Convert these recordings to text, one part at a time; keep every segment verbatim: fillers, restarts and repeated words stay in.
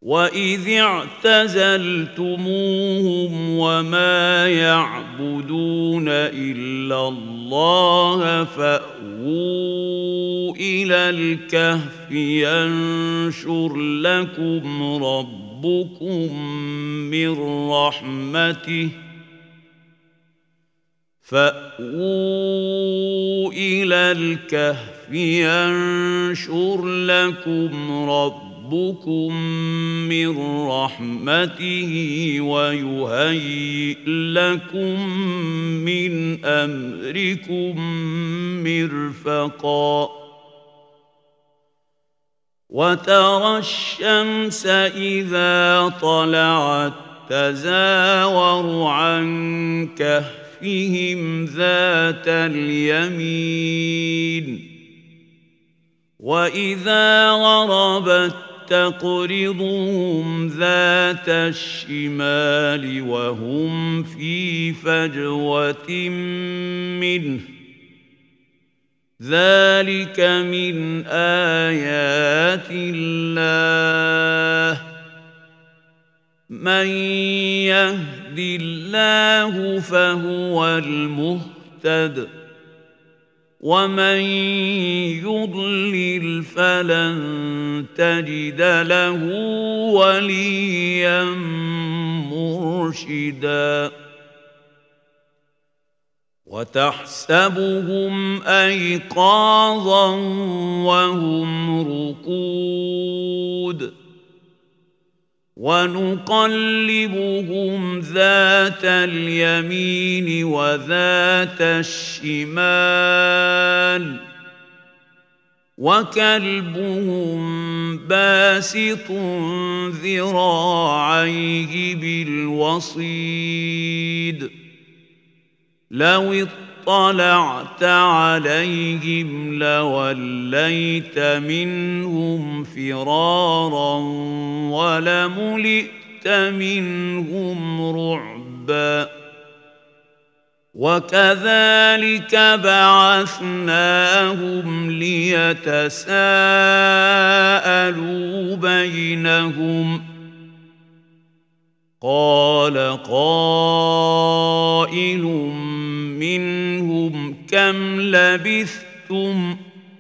وَإِذِ اعْتَزَلْتُمُوهُمْ وَمَا يَعْبُدُونَ إِلَّا اللَّهَ فَأْوُوا إِلَى الْكَهْفِ يَنشُرْ لَكُمْ رَبُّكُم مِّن رَّحْمَتِهِ فَأْوُوا إِلَى الْكَهْفِ يَنشُرْ لَكُمْ رَبُّكُم ربكم من رحمته ويهيئ لكم من أمركم مرفقا وترى الشمس إذا طلعت تزاور عن كهفهم ذات اليمين وإذا غربت تقرضهم ذات الشمال وهم في فجوة منه ذلك من آيات الله من يهد الله فهو المهتد ومن يضلل فلن تجد له وليا مرشدا وتحسبهم أيقاظا وهم رقود ونقلبهم ذات اليمين وذات الشمال وكلبهم باسط ذراعيه بالوصيد لو اطلعت عليهم لوليت منهم فرارا ولملئت منهم رعبا وكذلك بعثناهم ليتساءلوا بينهم قال قائل منهم كم لبثتم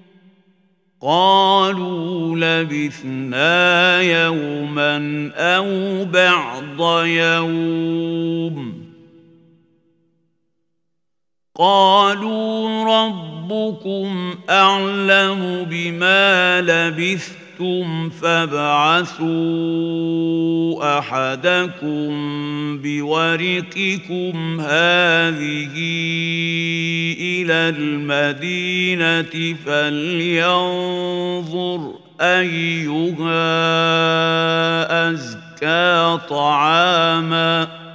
قالوا لبثنا يوما أو بعض يوم قالوا ربكم أعلم بما لبثتم فابعثوا أحدكم بورقكم هذه إلى المدينة فلينظر أيها أزكى طعاماً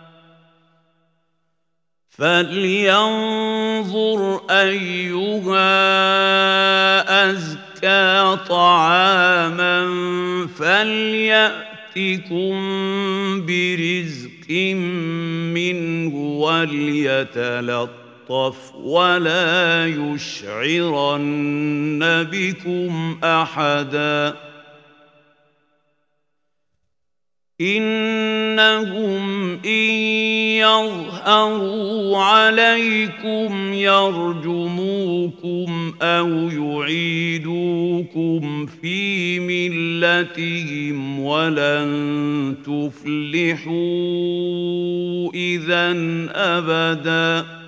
فلينظر أيها أزكى طعاما فليأتكم برزق منه وليتلطف ولا يشعرن بكم أحدا إنهم إن يظهروا عليكم يرجموكم أو يعيدوكم في ملتهم ولن تفلحوا إذا أبداً